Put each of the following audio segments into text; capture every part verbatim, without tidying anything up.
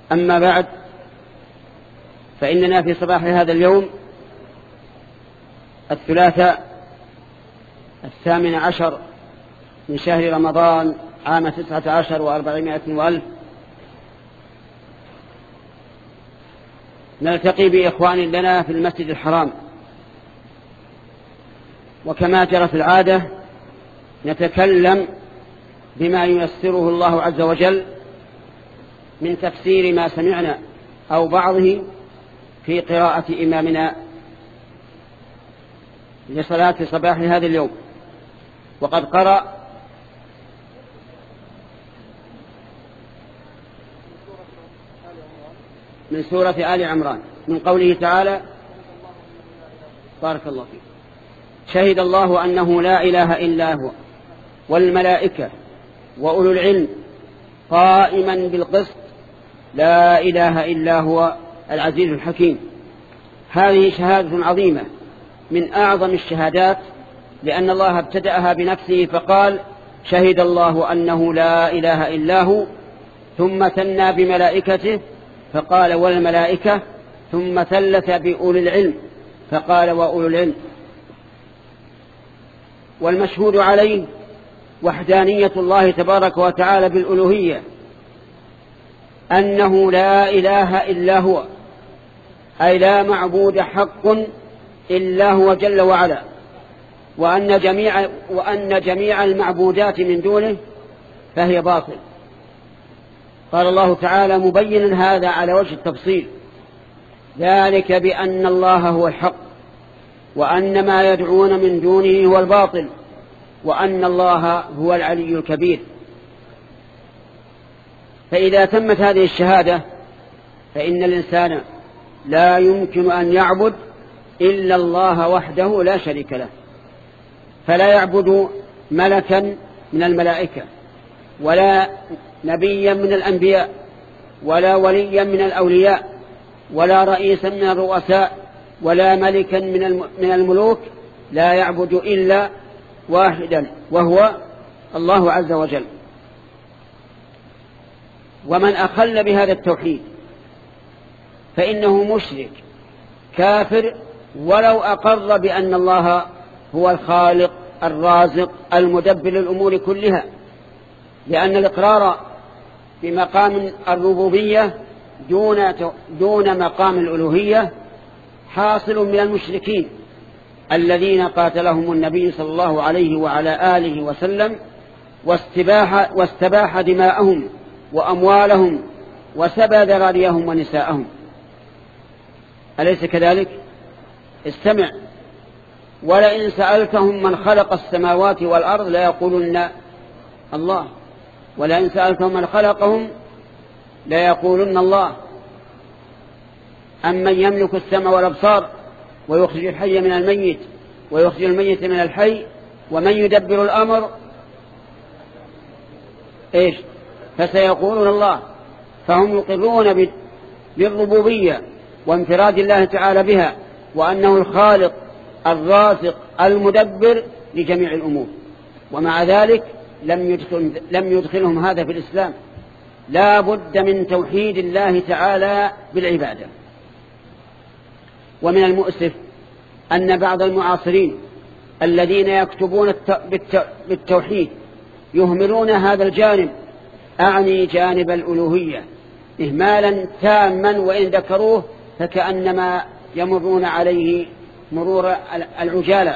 أما بعد، فإننا في صباح هذا اليوم الثلاثاء الثامن عشر من شهر رمضان عام تسعة عشر وأربعمائة وألف نلتقي بإخوان لنا في المسجد الحرام، وكما جرت العادة نتكلم بما ييسره الله عز وجل من تفسير ما سمعنا أو بعضه في قراءة إمامنا لصلاة صباح هذا اليوم. وقد قرأ من سورة آل عمران من قوله تعالى: بارك الله فيك. شهد الله أنه لا إله إلا هو والملائكة وأولو العلم قائما بالقسط لا إله إلا هو العزيز الحكيم. هذه شهادة عظيمة من أعظم الشهادات، لأن الله ابتدأها بنفسه فقال: شهد الله أنه لا إله إلا هو، ثم ثنى بملائكته فقال: والملائكة، ثم ثلث بأولي العلم فقال: وأولو العلم. والمشهود عليه وحدانية الله تبارك وتعالى بالألوهية، أنه لا إله إلا هو، أي لا معبود حق إلا هو جل وعلا، وأن جميع, وأن جميع المعبودات من دونه فهي باطل. قال الله تعالى مبينا هذا على وجه التفصيل: ذلك بأن الله هو الحق وأن ما يدعون من دونه هو الباطل وأن الله هو العلي الكبير. فإذا تمت هذه الشهادة فإن الإنسان لا يمكن أن يعبد إلا الله وحده لا شريك له، فلا يعبد ملكا من الملائكة ولا نبيا من الأنبياء ولا وليا من الأولياء ولا رئيسا من الرؤساء ولا ملكا من الملوك، لا يعبد إلا واحدا وهو الله عز وجل. ومن أخل بهذا التوحيد فإنه مشرك كافر ولو أقر بأن الله هو الخالق الرازق المدبر للأمور كلها، لأن الإقرار بمقام الربوبية دون دون مقام الألوهية حاصل من المشركين الذين قاتلهم النبي صلى الله عليه وعلى آله وسلم واستباح, واستباح دماءهم وأموالهم وسبى ذراريهم ونساءهم. أليس كذلك؟ استمع: ولئن سألتهم من خلق السماوات والأرض لا يقولون الله، ولئن سألتهم من خلقهم لا يقولون الله. أمن يملك السمع والأبصار ويخرج الحي من الميت ويخرج الميت من الحي ومن يدبر الأمر إيش؟ فسيقولون الله. فهم يقرون بالربوبية وانفراد الله تعالى بها، وأنه الخالق الرازق المدبر لجميع الأمور، ومع ذلك لم يدخل لم يدخلهم هذا في الإسلام. لا بد من توحيد الله تعالى بالعبادة. ومن المؤسف أن بعض المعاصرين الذين يكتبون بالتوحيد يهملون هذا الجانب، أعني جانب الألوهية، إهمالا تاما، وإن ذكروه فكأنما يمرون عليه مرور العجالة.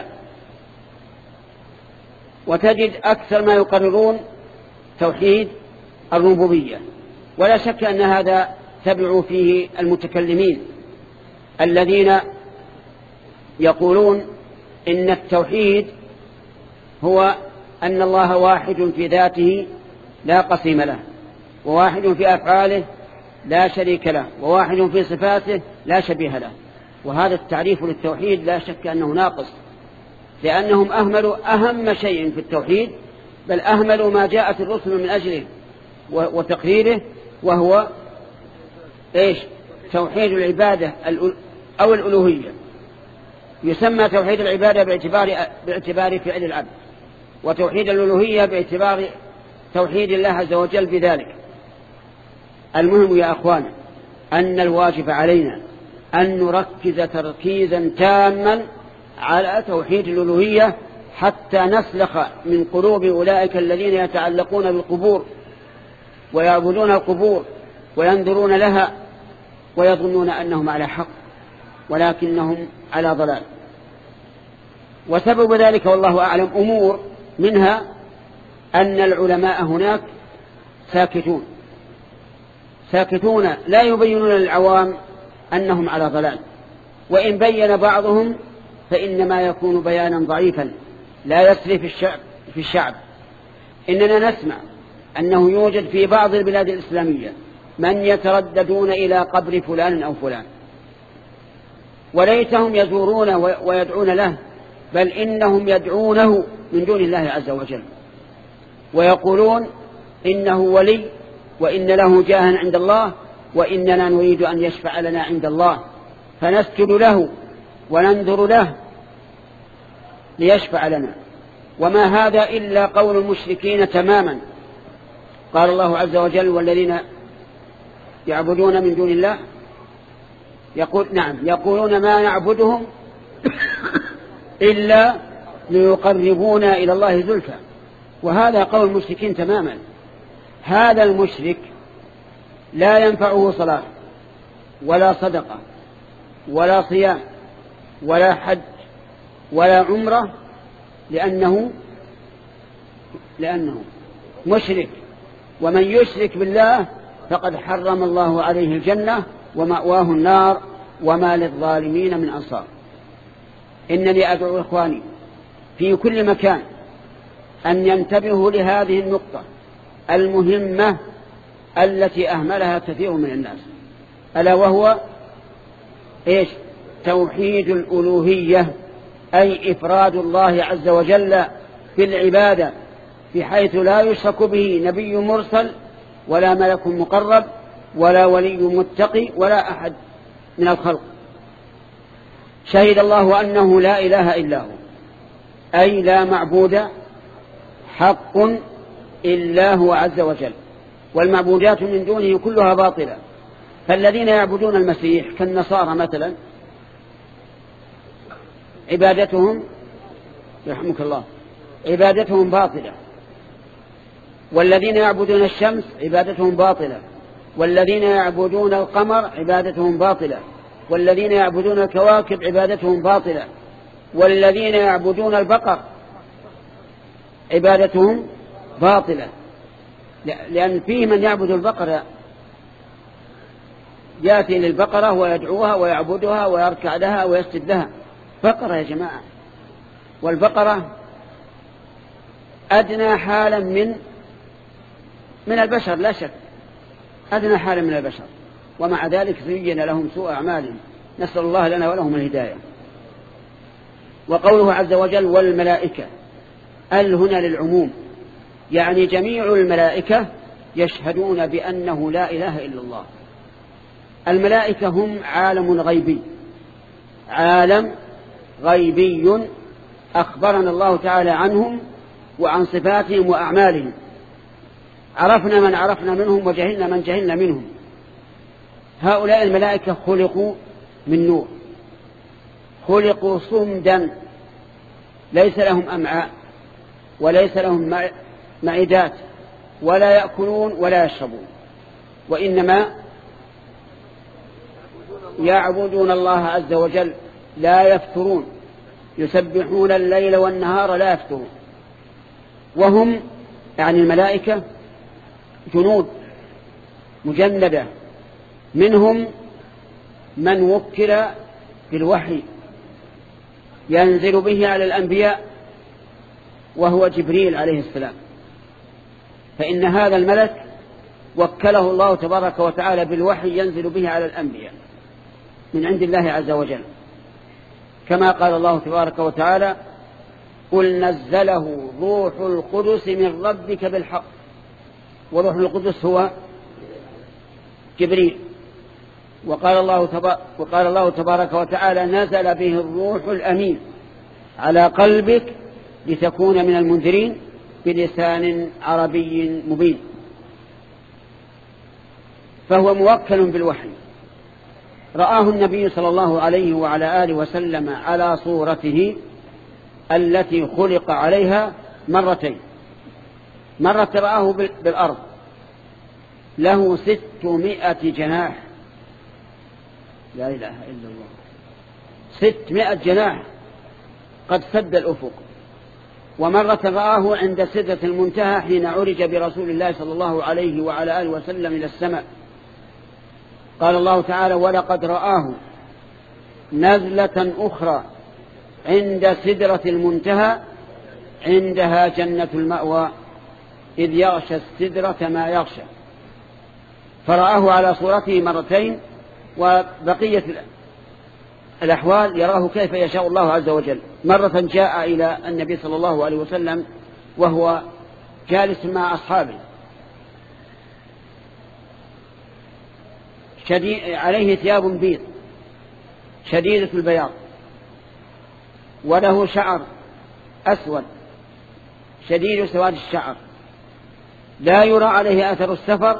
وتجد أكثر ما يقررون توحيد الربوبية، ولا شك أن هذا تبع فيه المتكلمين الذين يقولون إن التوحيد هو أن الله واحد في ذاته لا قسيم له، وواحد في أفعاله لا شريك له، وواحد في صفاته لا شبيه له. وهذا التعريف للتوحيد لا شك أنه ناقص، لأنهم أهملوا أهم شيء في التوحيد، بل أهملوا ما جاءت الرسل من أجله وتقريره، وهو إيش؟ توحيد العبادة أو الألوهية. يسمى توحيد العبادة باعتبار, باعتبار فعل العبد، وتوحيد الألوهية باعتبار توحيد الله عز وجل بذلك. المهم يا أخوان أن الواجب علينا أن نركز تركيزا تاما على توحيد الألوهية حتى نسلخ من قلوب أولئك الذين يتعلقون بالقبور ويعبدون القبور وينظرون لها ويظنون أنهم على حق ولكنهم على ضلال. وسبب ذلك والله أعلم أمور، منها أن العلماء هناك ساكتون ساكتون لا يبينون للعوام أنهم على ضلال، وإن بين بعضهم فإنما يكون بيانا ضعيفا لا يسري في الشعب, في الشعب. إننا نسمع أنه يوجد في بعض البلاد الإسلامية من يترددون إلى قبر فلان أو فلان، وليتهم يزورون ويدعون له، بل إنهم يدعونه من دون الله عز وجل، ويقولون إنه ولي وإن له جاها عند الله وإننا نريد أن يشفع لنا عند الله، فنسجد له وننذر له ليشفع لنا. وما هذا إلا قول المشركين تماما. قال الله عز وجل: والذين يعبدون من دون الله يقول نعم يقولون ما نعبدهم إلا ليقربونا إلى الله زلفى. وهذا قول المشركين تماما. هذا المشرك لا ينفعه صلاة ولا صدقة ولا صيام ولا حج ولا عمرة، لأنه لأنه مشرك، ومن يشرك بالله فقد حرم الله عليه الجنة ومأواه النار وما للظالمين من أنصار. إنني أدعو إخواني في كل مكان أن ينتبهوا لهذه النقطة المهمة التي أهملها كثير من الناس، ألا وهو إيش؟ توحيد الألوهية، أي إفراد الله عز وجل في العبادة، بحيث لا يشرك به نبي مرسل ولا ملك مقرب ولا ولي متقي ولا أحد من الخلق. شهد الله أنه لا إله إلا هو، أي لا معبود حق إلا هو عز وجل، والمعبودات من دونه كلها باطلة. فالذين يعبدون المسيح كالنصارى مثلا عبادتهم يرحمك الله عبادتهم باطلة، والذين يعبدون الشمس عبادتهم باطلة، والذين يعبدون القمر عبادتهم باطلة، والذين يعبدون الكواكب عبادتهم باطلة، والذين يعبدون البقر عبادتهم باطلة، لأن فيه من يعبد البقرة يأتي للبقرة ويدعوها ويعبدها ويركع لها ويسجد لها. بقرة يا جماعة، والبقرة أدنى حالا من من البشر، لا شك أدنى حالا من البشر، ومع ذلك زين لهم سوء أعمالهم، نسأل الله لنا ولهم الهداية. وقوله عز وجل: والملائكة، ال هنا للعموم، يعني جميع الملائكة يشهدون بأنه لا إله إلا الله. الملائكة هم عالم غيبي، عالم غيبي أخبرنا الله تعالى عنهم وعن صفاتهم وأعمالهم، عرفنا من عرفنا منهم وجهلنا من جهلنا منهم. هؤلاء الملائكة خلقوا من نور، خلقوا صمدا، ليس لهم أمعاء وليس لهم معدات، ولا يأكلون ولا يشربون، وإنما يعبدون الله عز وجل لا يفترون، يسبحون الليل والنهار لا يفترون. وهم يعني الملائكة جنود مجندة، منهم من وكل بالوحي ينزل به على الأنبياء وهو جبريل عليه السلام، فإن هذا الملك وكله الله تبارك وتعالى بالوحي ينزل به على الأنبياء من عند الله عز وجل، كما قال الله تبارك وتعالى: قل نزله روح القدس من ربك بالحق. وروح القدس هو جبريل. وقال الله, تبا وقال الله تبارك وتعالى: نزل به الروح الأمين على قلبك لتكون من المنذرين بلسان عربي مبين. فهو موكل بالوحي رآه النبي صلى الله عليه وعلى آله وسلم على صورته التي خلق عليها مرتين. مرة رآه بالأرض له ستمائة جناح، لا إله إلا الله، ستمائة جناح قد سد الأفق. ومرة رآه عند سدرة المنتهى حين عرج برسول الله صلى الله عليه وعلى آله وسلم إلى السماء. قال الله تعالى: ولقد رآه نزلة أخرى عند سدرة المنتهى عندها جنة المأوى إذ يغشى السدرة ما يغشى. فرآه على صورته مرتين، وبقية الأحوال يراه كيف يشاء الله عز وجل. مرة جاء إلى النبي صلى الله عليه وسلم وهو جالس مع أصحابه شديد عليه ثياب بيض شديدة البياض، وله شعر أسود شديد سواد الشعر، لا يرى عليه أثر السفر،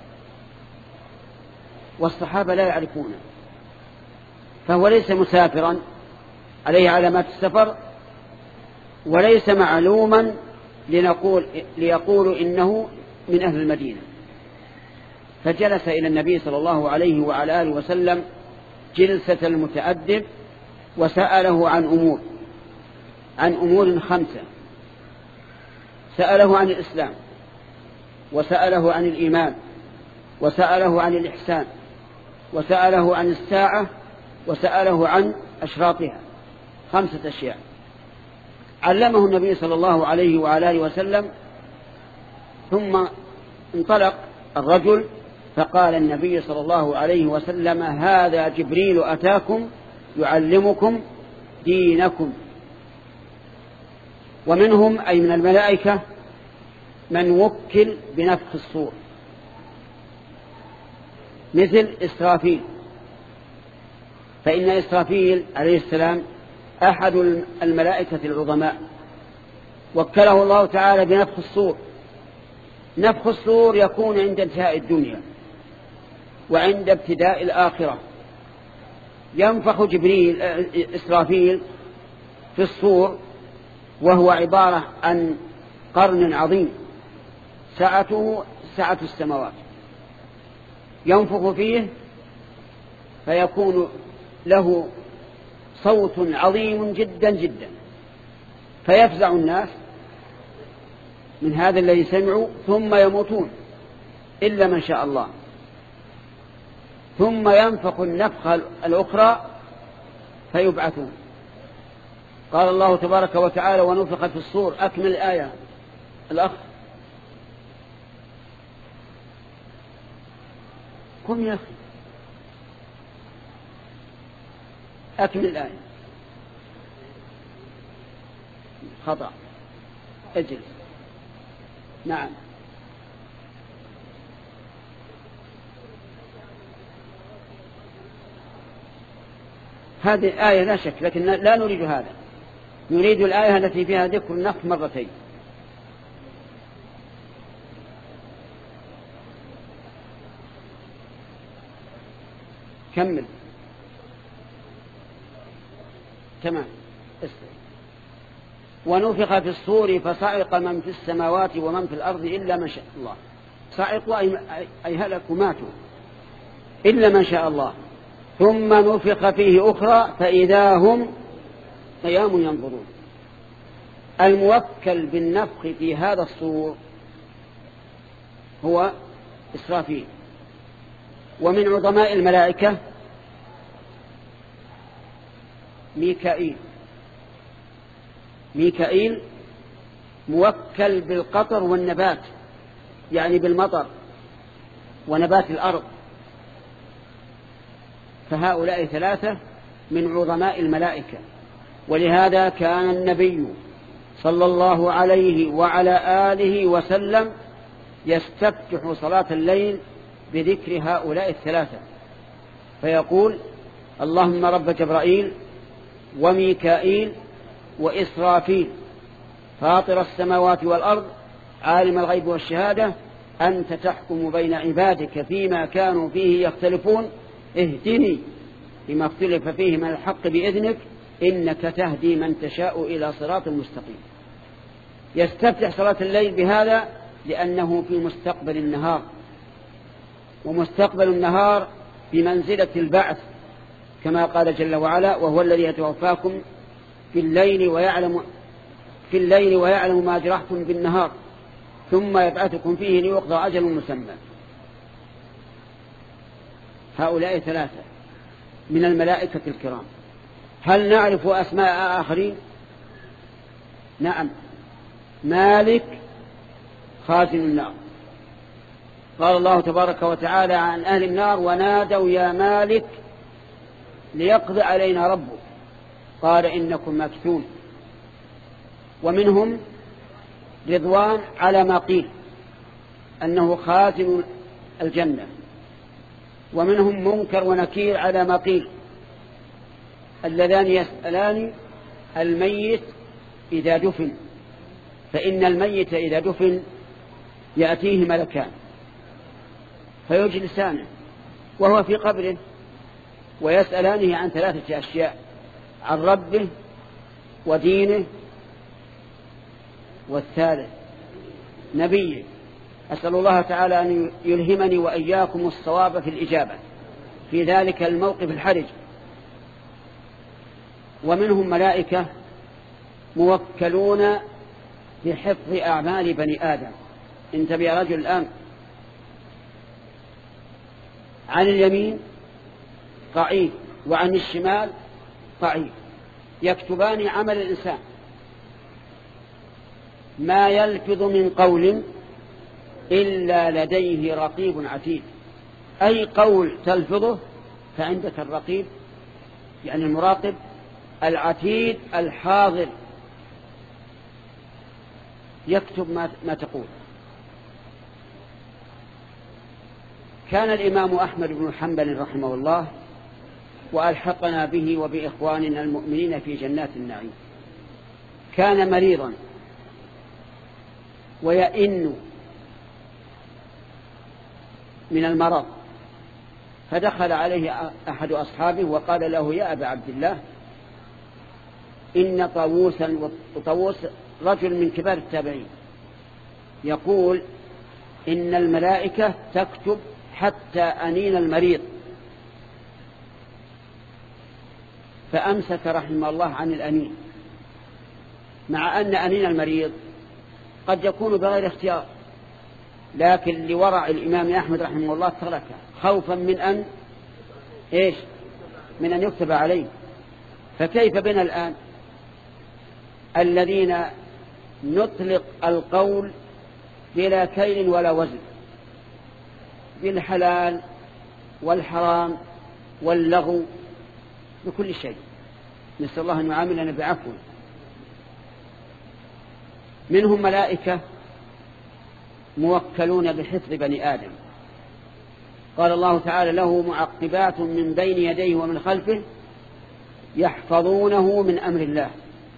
والصحابة لا يعرفونه، فهو ليس مسافرا عليه علامات السفر، وليس معلوما لنقول ليقولوا إنه من أهل المدينة. فجلس إلى النبي صلى الله عليه وعلى آله وسلم جلسة المتأدب، وسأله عن أمور عن أمور خمسة. سأله عن الإسلام، وسأله عن الإيمان، وسأله عن الإحسان، وسأله عن الساعة، وسأله عن أشراطها. خمسة أشياء علمه النبي صلى الله عليه وعلى آله وسلم. ثم انطلق الرجل فقال النبي صلى الله عليه وسلم: هذا جبريل أتاكم يعلمكم دينكم. ومنهم أي من الملائكة من وكل بنفخ الصور مثل إسرافيل، فإن إسرافيل عليه السلام أحد الملائكة العظماء، وكله الله تعالى بنفخ الصور. نفخ الصور يكون عند انتهاء الدنيا وعند ابتداء الآخرة. ينفخ جبريل إسرافيل في الصور، وهو عبارة عن قرن عظيم سعته سعة السماوات، ينفخ فيه فيكون له صوت عظيم جدا جدا، فيفزع الناس من هذا الذي سمعوا، ثم يموتون إلا من شاء الله. ثم ينفخ النفخة الأخرى فيبعثون. قال الله تبارك وتعالى: ونفخ في الصور. أكمل الآية الأخ. قم يا أخي، أكمل الآية. خطأ، اجلس. نعم، هذه آية لا شك، لكن لا نريد هذا، نريد الآية التي فيها ذكر النفخ مرتين. كمل. تمام. اسلم. ونفخ في الصور فصعق من في السماوات ومن في الأرض إلا من شاء الله. صعقوا أي هلكوا ماتوا إلا من شاء الله. ثم نفخ فيه أخرى فإذا هم قيام ينظرون. الموكل بالنفخ في هذا الصور هو إسرافيل. ومن عظماء الملائكة ميكائيل. ميكائيل موكل بالقطر والنبات، يعني بالمطر ونبات الأرض. فهؤلاء ثلاثة من عظماء الملائكة. ولهذا كان النبي صلى الله عليه وعلى آله وسلم يستفتح صلاة الليل بذكر هؤلاء الثلاثة، فيقول: اللهم رب جبرائيل وميكائيل وإسرافيل فاطر السماوات والأرض عالم الغيب والشهادة أنت تحكم بين عبادك فيما كانوا فيه يختلفون اهدني فيما اختلف فيه من الحق بإذنك إنك تهدي من تشاء إلى صراط مستقيم. يستفتح صلاة الليل بهذا لأنه في مستقبل النهار، ومستقبل النهار بمنزلة البعث كما قال جل وعلا: وهو الذي يتوفاكم في الليل ويعلم في الليل ويعلم ما جرحتم بالنهار ثم يبعثكم فيه ليقضى أجل مسمى. هؤلاء ثلاثة من الملائكة الكرام. هل نعرف أسماء آخرين؟ نعم. مالك خازن النار، قال الله تبارك وتعالى عن أهل النار: ونادوا يا مالك ليقضي علينا ربك قال إنكم ماكثون. ومنهم رضوان على ما قيل أنه خازن الجنة، ومنهم منكر ونكير على ما قيل، اللذان يسألان الميت إذا دفن، فإن الميت إذا دفن يأتيه ملكان فيجلسانه وهو في قبره ويسألانه عن ثلاثة أشياء: عن ربه ودينه والثالث نبيه. أسأل الله تعالى أن يلهمني وإياكم الصواب في الإجابة في ذلك الموقف الحرج. ومنهم ملائكة موكلون بحفظ أعمال بني آدم. انتبه يا رجل الآن. عن اليمين قعيد وعن الشمال قعيد، يكتبان عمل الإنسان. ما يلفظ من قول إلا لديه رقيب عتيد. أي قول تلفظه فعندك الرقيب يعني المراقب العتيد الحاضر يكتب ما, ما تقول. كان الإمام أحمد بن حنبل رحمه الله وألحقنا به وبإخواننا المؤمنين في جنات النعيم، كان مريضا ويئن من المرض، فدخل عليه أحد أصحابه وقال له: يا أبا عبد الله، إن طاووسا، وطاووس رجل من كبار التابعين، يقول إن الملائكة تكتب حتى أنين المريض. فأمسك رحمه الله عن الأنين، مع أن أنين المريض قد يكون بغير اختيار، لكن لورع الإمام أحمد رحمه الله تركه خوفا من أن إيش من أن يكتب عليه. فكيف بنا الآن الذين نطلق القول بلا كيل ولا وزن، بالحلال والحرام واللغو بكل شيء، نسأل الله أن يعاملنا بعفو. منهم ملائكة موكلون بحفظ بني آدم، قال الله تعالى: له معقبات من بين يديه ومن خلفه يحفظونه من أمر الله.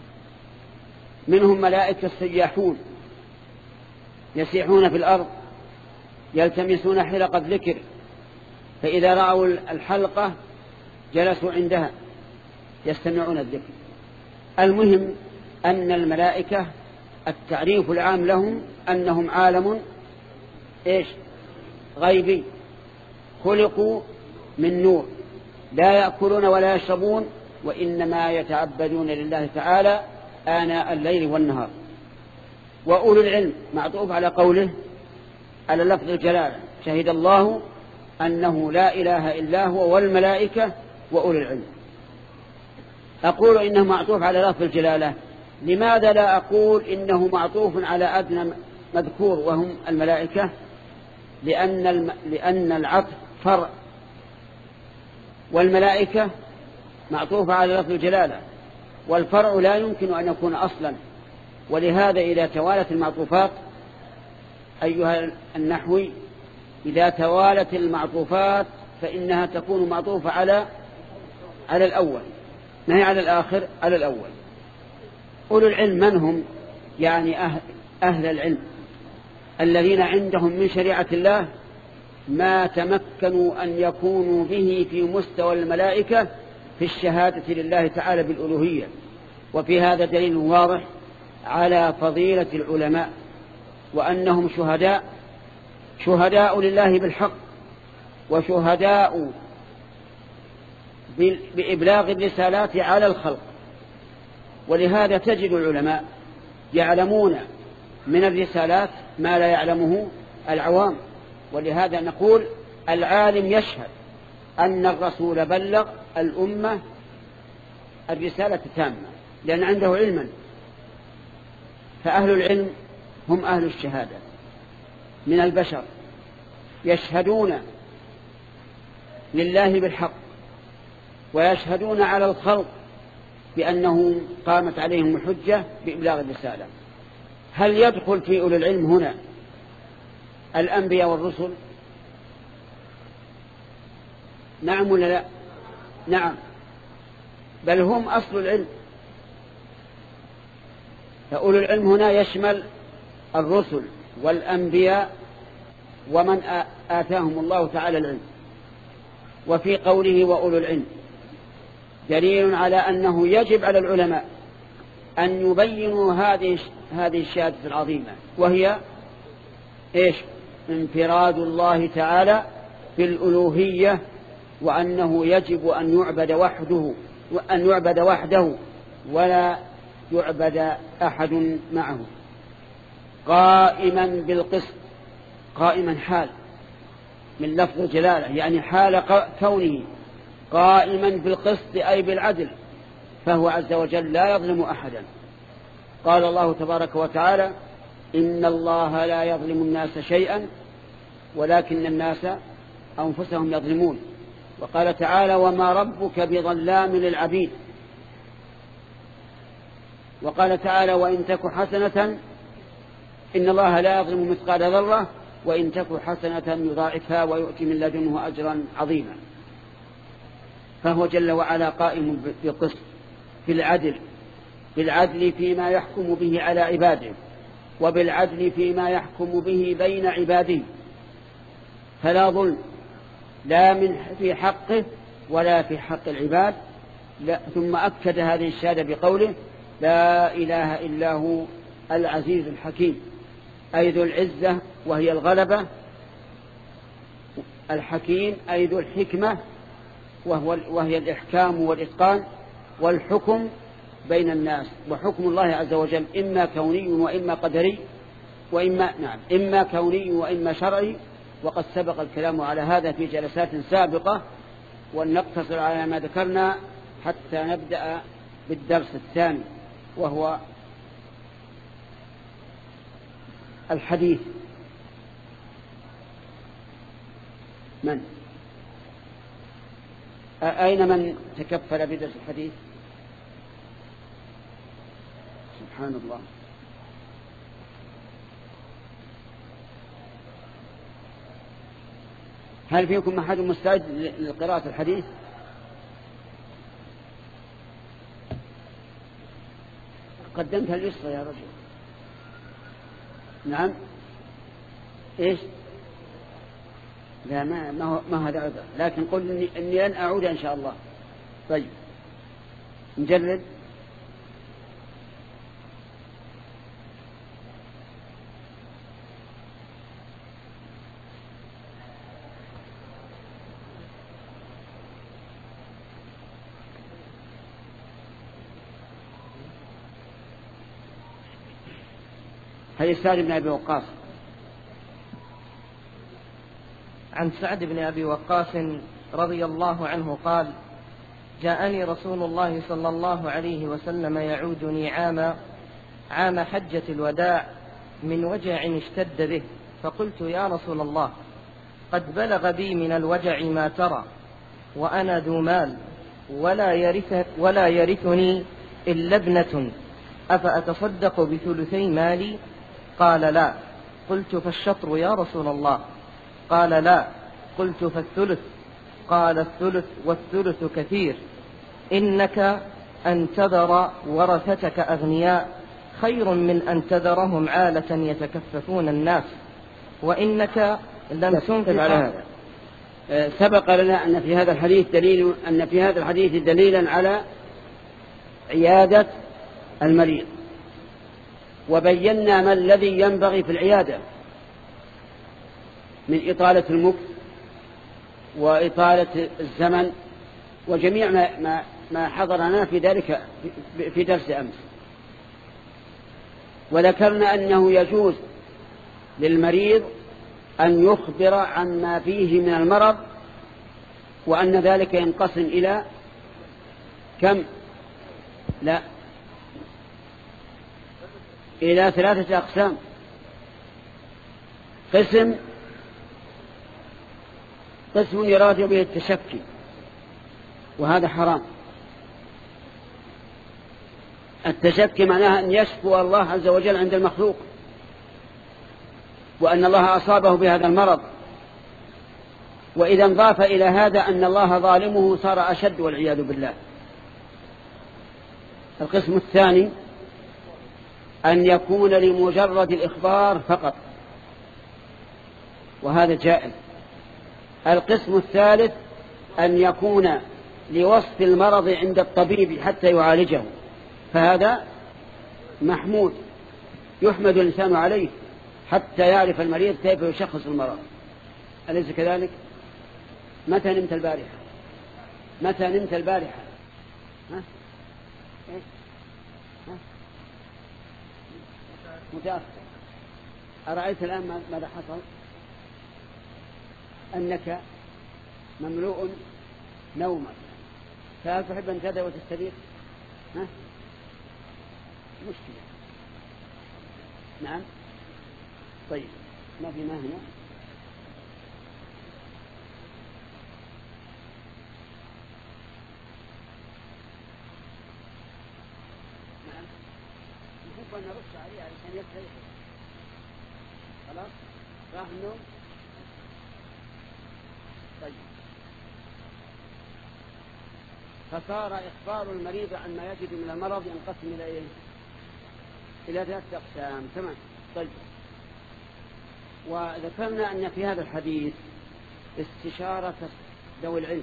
منهم ملائكة سياحون يسيحون في الأرض يلتمسون حلقة ذكر، فإذا رأوا الحلقة جلسوا عندها يستمعون الذكر. المهم أن الملائكة التعريف العام لهم أنهم عالم إيش غيبي، خلقوا من نور، لا يأكلون ولا يشربون، وإنما يتعبدون لله تعالى آناء الليل والنهار. وأولو العلم معطوف على قوله على لفظ الجلالة: شهد الله أنه لا إله إلا هو والملائكة وأولو العلم. أقول إنه معطوف على لفظ الجلالة، لماذا لا أقول إنه معطوف على أدنى مذكور وهم الملائكة؟ لأن, الم... لأن العطف فرع، والملائكة معطوفة على لفظ الجلالة، والفرع لا يمكن أن يكون أصلا. ولهذا إذا توالت المعطوفات أيها النحوي، إذا توالت المعطوفات فإنها تكون معطوفة على على الأول، ما هي على الآخر، على الأول. أولو العلم من هم؟ يعني أهل, أهل العلم الذين عندهم من شريعة الله ما تمكنوا أن يكونوا به في مستوى الملائكة في الشهادة لله تعالى بالألوهية. وفي هذا دليل واضح على فضيلة العلماء وأنهم شهداء شهداء لله بالحق، وشهداء بإبلاغ الرسالات على الخلق. ولهذا تجد العلماء يعلمون من الرسالات ما لا يعلمه العوام. ولهذا نقول العالم يشهد أن الرسول بلغ الأمة الرسالة تامة لأن عنده علما. فأهل العلم هم أهل الشهادة من البشر، يشهدون لله بالحق ويشهدون على الخلق بأنه قامت عليهم الحجة بإبلاغ الرسالة. هل يدخل في أولي العلم هنا الأنبياء والرسل؟ نعم ولا لا؟ نعم، بل هم أصل العلم. فأولي العلم هنا يشمل الرسل والأنبياء ومن آتاهم الله تعالى العلم. وفي قوله وأولو العلم دليل على أنه يجب على العلماء أن يبينوا هذه هذه الشهادة العظيمة، وهي إيش؟ انفراد الله تعالى بالألوهية، وأنه يجب أن يعبد وحده وأن يعبد وحده ولا يعبد أحد معه، قائما بالقسط. قائما حال من لفظ الجلالة، يعني حال كونه قائما بالقسط أي بالعدل، فهو عز وجل لا يظلم أحدا. قال الله تبارك وتعالى إن الله لا يظلم الناس شيئا ولكن الناس أنفسهم يظلمون. وقال تعالى وما ربك بظلام للعبيد. وقال تعالى وإن تك حسنة إن الله لا يظلم مثقال ذرة وإن تك حسنة يضاعفها ويؤتي من لدنه أجرا عظيما. فهو جل وعلا قائم بالقسط في العدل، بالعدل فيما يحكم به على عباده وبالعدل فيما يحكم به بين عباده، فلا ظلم لا من في حقه ولا في حق العباد. لا. ثم أكد هذه الشهادة بقوله لا إله إلا هو العزيز الحكيم، أي ذو العزة وهي الغلبة، الحكيم أي ذو الحكمة وهو وهي الإحكام والإتقان والحكم بين الناس. وحكم الله عز وجل إما كوني وإما قدري وإما نعم إما كوني وإما شرعي، وقد سبق الكلام على هذا في جلسات سابقة، ونقتصر على ما ذكرنا حتى نبدأ بالدرس الثاني وهو الحديث. من أين من تكفل بدرس الحديث؟ سبحان الله. هل فيكم أحد مستعد لقراءة الحديث؟ قدمتها اليسرى يا رجل. نعم إيش؟ لا ما ما, ما هذا عذر، لكن قل إني, إني لن أعود إن شاء الله. طيب نجرب. هل سعد بن أبي وقاص؟ عن سعد بن أبي وقاص رضي الله عنه قال جاءني رسول الله صلى الله عليه وسلم يعودني عام عام حجة الوداع من وجع اشتد به، فقلت يا رسول الله قد بلغ بي من الوجع ما ترى وأنا ذو مال ولا, يرث ولا يرثني إلا ابنة، أفأتصدق بثلثي مالي؟ قال لا. قلت فالشطر يا رسول الله؟ قال لا. قلت فالثلث؟ قال الثلث والثلث كثير، إنك أن تذر ورثتك أغنياء خير من أن تذرهم عالة يتكففون الناس، وإنك لم تنفق على هذا. سبق لنا أن في هذا الحديث دليل أن في هذا الحديث دليلا على عيادة المريض، وبينا ما الذي ينبغي في العيادة من إطالة المكث وإطالة الزمن وجميع ما, ما, ما حضرنا في ذلك في درس أمس. وذكرنا أنه يجوز للمريض أن يخبر عما فيه من المرض، وأن ذلك ينقسم إلى كم؟ لا، إلى ثلاثة أقسام. قسم قسم يراد به التشكي، وهذا حرام. التشكي معناها أن يشكو الله عز وجل عند المخلوق، وأن الله أصابه بهذا المرض، وإذا انضاف إلى هذا أن الله ظالمه صار أشد والعياذ بالله. القسم الثاني أن يكون لمجرد الإخبار فقط، وهذا جائز. القسم الثالث أن يكون لوصف المرض عند الطبيب حتى يعالجه، فهذا محمود يحمد الإنسان عليه حتى يعرف المريض كيف يشخص المرض. أليس كذلك؟ متى نمت البارحة؟ متى نمت البارحة؟ ها؟ إيه؟ ها؟ متأخر. أرأيت الآن ماذا حصل؟ أنك مملوء نوما، فهل تحب أن تذهب وتستريح؟ ها؟ مشكلة. نعم. طيب، ما في ما هنا. نعم. نحب أن نرش عليه علشان يستريح. خلاص؟ راح النوم. طيب. فصار إخبار المريض عن ما يجد من المرض ينقسم إلى إيه؟ إلى ثلاثة أقسام. تمام. طيب. وذكرنا أن في هذا الحديث استشارة ذوي العلم،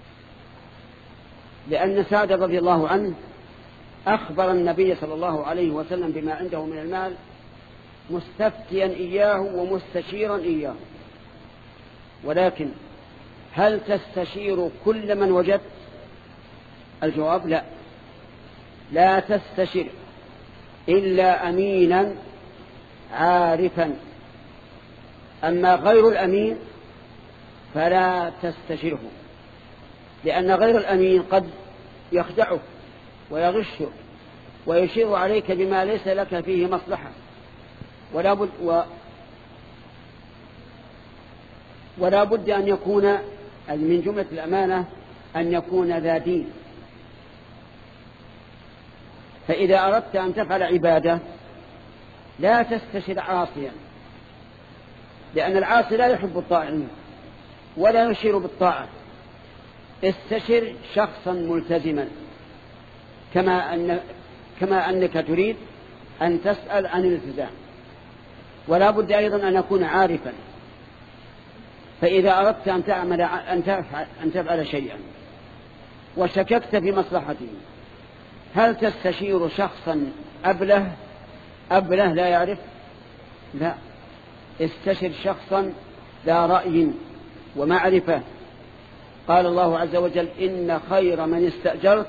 لأن سعد رضي الله عنه أخبر النبي صلى الله عليه وسلم بما عنده من المال مستفتيا إياه ومستشيرا إياه. ولكن هل تستشير كل من وجدت؟ الجواب لا، لا تستشير إلا أمينا عارفا. أما غير الأمين فلا تستشره، لأن غير الأمين قد يخدعك ويغشك ويشير عليك بما ليس لك فيه مصلحة. ولا بد, و ولا بد أن يكون من جملة الأمانة أن يكون ذا دين. فإذا أردت أن تفعل عبادة لا تستشر عاصيا، لأن العاصي لا يحب الطاعين ولا يشير بالطاعة. استشر شخصا ملتزما، كما أن كما أنك تريد أن تسأل عن الالتزام. ولا بد أيضا أن يكون عارفا. فإذا أردت أن تعمل أن تفعل, أن تفعل شيئا وشككت في مصلحته، هل تستشير شخصا أبله أبله لا يعرف؟ لا، استشر شخصا ذا رأي ومعرفة. قال الله عز وجل: إن خير من استأجرت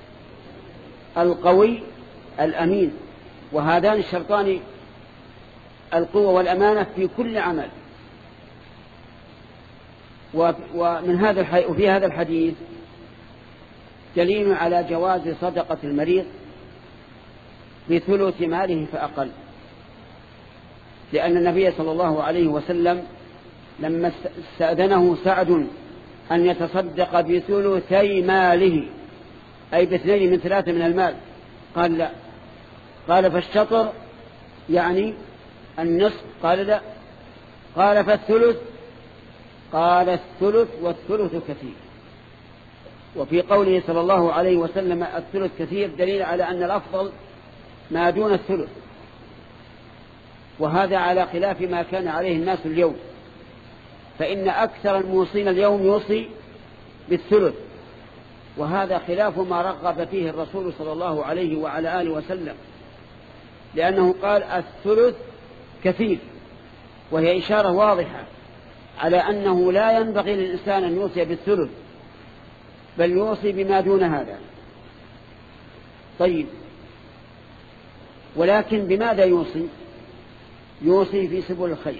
القوي الأمين. وهذان الشرطان، القوة والأمانة، في كل عمل. ومن هذا وفي هذا الحديث دليل على جواز صدقة المريض بثلث ماله فأقل، لأن النبي صلى الله عليه وسلم لما استأذنه سعد أن يتصدق بثلثي ماله، أي باثنين من ثلاثة من المال، قال لا. قال: فالشطر يعني النصف؟ قال لا. قال: فالثلث؟ قال: الثلث والثلث كثير. وفي قوله صلى الله عليه وسلم الثلث كثير دليل على أن الأفضل ما دون الثلث، وهذا على خلاف ما كان عليه الناس اليوم. فإن أكثر الموصين اليوم يوصي بالثلث، وهذا خلاف ما رغب فيه الرسول صلى الله عليه وعلى آله وسلم، لأنه قال الثلث كثير، وهي إشارة واضحة على أنه لا ينبغي للإنسان أن يوصي بالثلث، بل يوصي بما دون هذا. طيب، ولكن بماذا يوصي؟ يوصي في سبل الخير،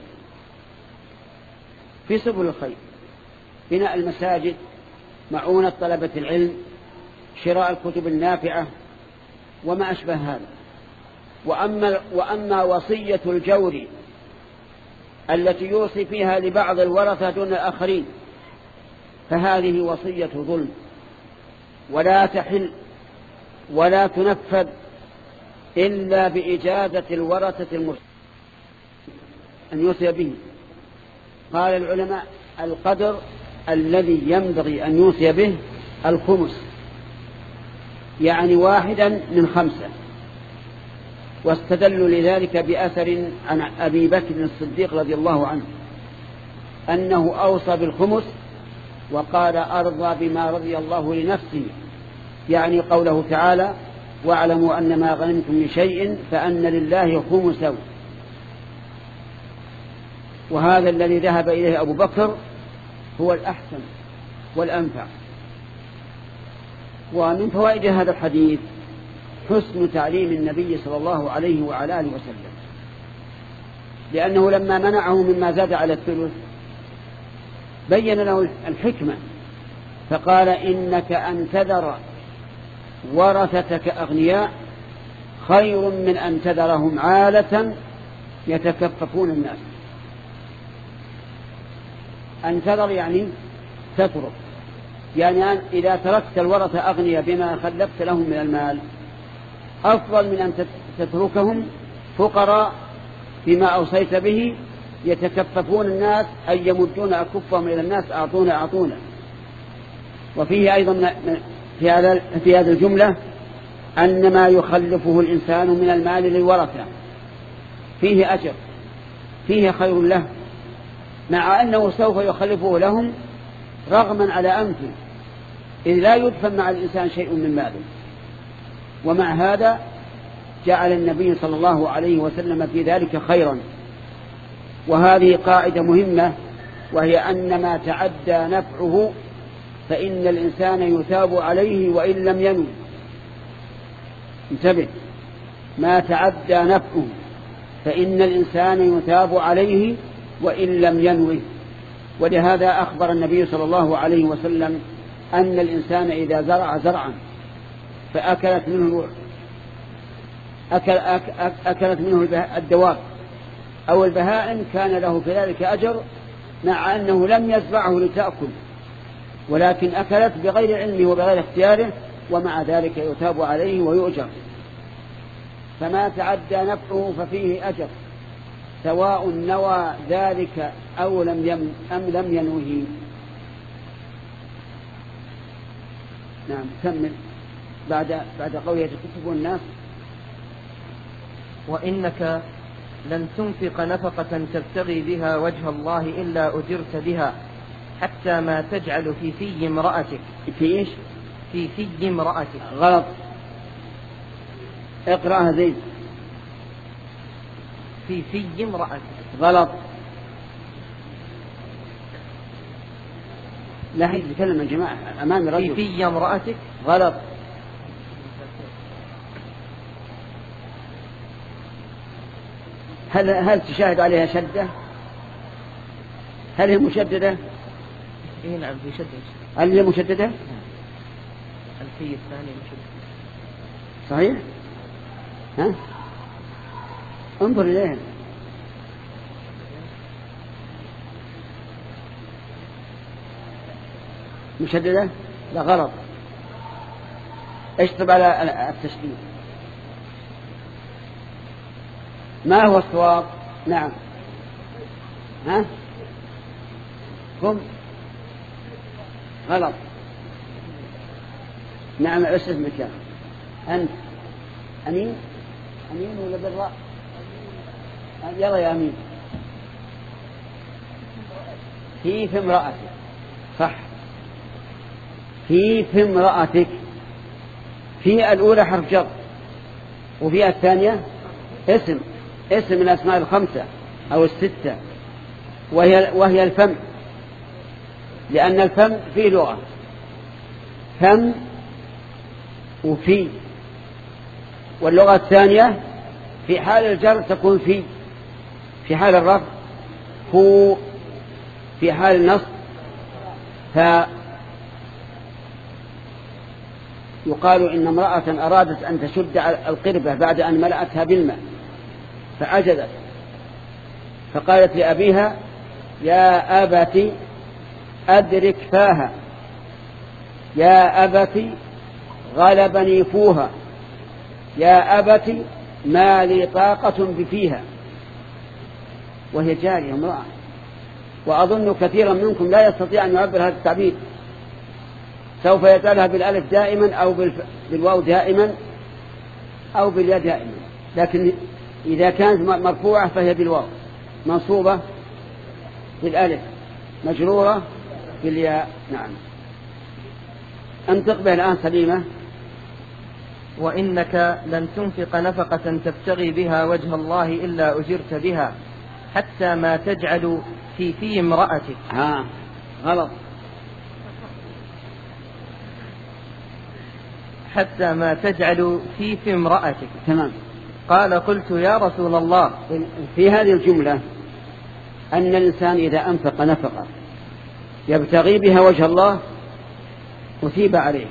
في سبل الخير، بناء المساجد، معونة طلبة العلم، شراء الكتب النافعة، وما أشبه هذا. وأما, وأما وصية الجور التي يوصي فيها لبعض الورثة دون الآخرين فهذه وصية ظلم، ولا تحل ولا تنفذ إلا بإجازة الورثة المرسلين أن يوصي به. قال العلماء القدر الذي ينبغي أن يوصي به الخمس، يعني واحدا من خمسة. واستدلوا لذلك بأثر عن أبي بكر الصديق رضي الله عنه أنه أوصى بالخمس وقال أرضى بما رضي الله لنفسه، يعني قوله تعالى واعلموا أن ما غنمتم من شيء فأن لله خمسه. وهذا الذي ذهب إليه أبو بكر هو الأحسن والأنفع. ومن فوائد هذا الحديث حسن تعليم النبي صلى الله عليه وعلى آله وسلم، لأنه لما منعه مما زاد على الثلث بين له الحكمة، فقال إنك أن تذر ورثتك أغنياء خير من أن تذرهم عالة يتكففون الناس. أن تذر يعني تترك، يعني أن إذا تركت الورثة أغنياء بما خلفت لهم من المال أفضل من أن تتركهم فقراء بما أوصيت به يتكففون الناس، أي يمدون أكفهم إلى الناس أعطونا أعطونا. وفيه أيضا في هذا في هذه الجملة أن ما يخلفه الإنسان من المال للورثة فيه أجر، فيه خير له، مع أنه سوف يخلفه لهم رغما على أنفه، إذ لا يدفن مع الإنسان شيء من ماله. ومع هذا جعل النبي صلى الله عليه وسلم في ذلك خيرا. وهذه قاعدة مهمة، وهي أن ما تعدى نفعه فإن الإنسان يثاب عليه وإن لم ينوي. انتبه، ما تعدى نفعه فإن الإنسان يثاب عليه وإن لم ينوي. ولهذا أخبر النبي صلى الله عليه وسلم أن الإنسان إذا زرع زرعا فأكلت منه أكل أكلت منه الدواب أو البهائم كان له في ذلك أجر، مع أنه لم يزرعه لتأكل، ولكن أكلت بغير علمه وبغير اختياره، ومع ذلك يثاب عليه ويؤجر. فما تعدى نفعه ففيه أجر، سواء نوى ذلك أو لم يم أم لم ينوه. نعم، كمل بعد بعد قوله يتكففون الناس. وإنك لن تنفق نفقة تبتغي بها وجه الله إلا أجرت بها، حتى ما تجعل في في امرأتك. في إيش؟ في في امرأتك. غلط، اقرأها زين. في في امرأتك. غلط، لا حد يتكلم يا جماعة أمام رجل. في في امرأتك. غلط، هل هل تشاهد عليها شدة؟ هل هي مشددة؟ إيه نعم، في شدة. هل هي مشددة؟ الفي الثاني مشددة. صحيح؟ ها؟ انظر إليها. مشددة؟ لا، غلط. اشطب على التشديد. ما هو الصواب؟ نعم. ها؟ قم. غلط. نعم، ايش اسمك يا أنت؟ أمين؟ أمين ولا بالراء؟ يلا يا أمين. في في امرأتك، صح، في في امرأتك. في الأولى حرف جر، وفي الثانية اسم اسم من الأسماء الخمسة أو الستة، وهي, وهي الفم، لأن الفم فيه لغة، فم وفي. واللغة الثانية في حال الجر تكون في، في حال الرفع هو، في حال النصب فيقال إن امرأة أرادت أن تشد القربة بعد أن ملأتها بالماء فعجزت، فقالت لأبيها يا أبت أدرك فاها، يا أبت غلبني فوها، يا أبت ما لي طاقة بفيها، وهي جارية امرأة. وأظن كثيرا منكم لا يستطيع أن يعبر هذا التعبير، سوف يجعلها بالألف دائما أو بالواو دائما أو بالياء دائما، لكن إذا كانت مرفوعة فهي بالواو، منصوبة بالألف، مجرورة بالياء. نعم. انطق به الآن سليمة. وإنك لن تنفق نفقة تبتغي بها وجه الله إلا أجرت بها حتى ما تجعل في في امرأتك. ها غلط. حتى ما تجعل في في امرأتك. تمام. قال قلت يا رسول الله. في هذه الجملة أن الإنسان إذا أنفق نفقة يبتغي بها وجه الله أثيب عليه،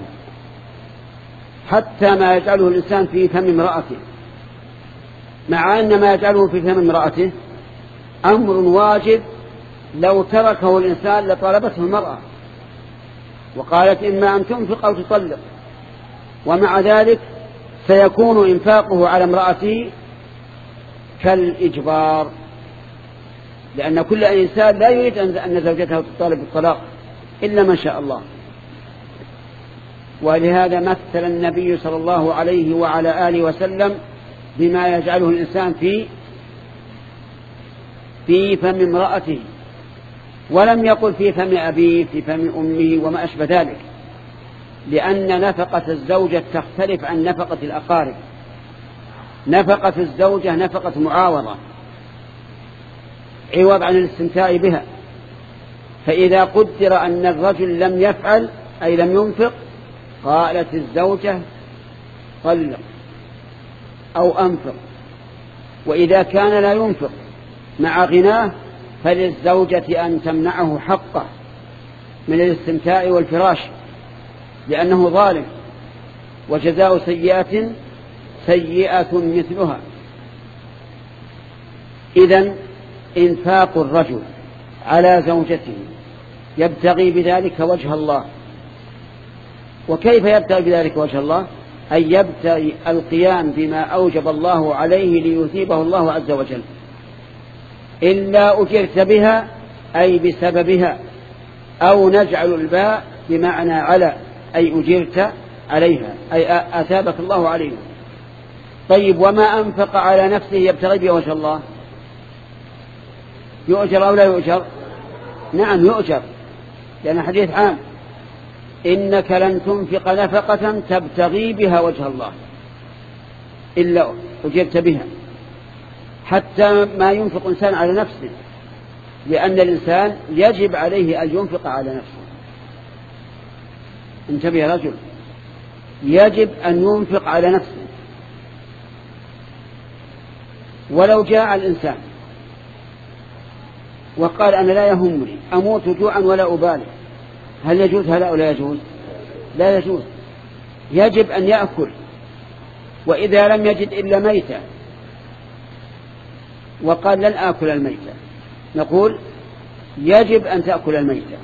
حتى ما يجعله الإنسان في فم امرأته، مع أن ما يجعله في فم امرأته أمر واجب، لو تركه الإنسان لطلبته المرأة وقالت إما أن تنفق أو تطلق، ومع ذلك سيكون إنفاقه على امرأته كالإجبار، لأن كل إنسان لا يريد أن زوجته تطالب بالطلاق إلا من شاء الله. ولهذا مثل النبي صلى الله عليه وعلى آله وسلم بما يجعله الإنسان في في فم امرأته، ولم يقل في فم أبيه، في فم أمه وما أشبه ذلك، لأن نفقة الزوجة تختلف عن نفقة الأقارب. نفقة الزوجة نفقة معاوضة، عوض عن الاستمتاع بها، فإذا قدر أن الرجل لم يفعل أي لم ينفق قالت الزوجة طلق أو أنفق، وإذا كان لا ينفق مع غناه فللزوجة أن تمنعه حقه من الاستمتاع والفراش، لأنه ظالم، وجزاء سيئة سيئة مثلها. إذن إنفاق الرجل على زوجته يبتغي بذلك وجه الله. وكيف يبتغي بذلك وجه الله؟ أن يبتغي القيام بما أوجب الله عليه ليثيبه الله عز وجل. إلا أجرت بها أي بسببها، أو نجعل الباء بمعنى على أي أجرت عليها أي أثابك الله عليها. طيب وما أنفق على نفسه يبتغي بها وجه الله يؤجر أو لا يؤجر؟ نعم يؤجر، لأن حديث عام إنك لن تنفق نفقة تبتغي بها وجه الله إلا أجرت بها، حتى ما ينفق إنسان على نفسه، لأن الإنسان يجب عليه أن ينفق على نفسه. انتبه يا رجل، يجب أن ينفق على نفسه. ولو جاء الإنسان وقال أنا لا يهمني أموت جوعا ولا أبالي، هل يجوز هذا أو لا يجوز؟ لا يجوز، يجب أن يأكل، وإذا لم يجد إلا ميتة وقال لن آكل الميتة نقول يجب أن تأكل الميتة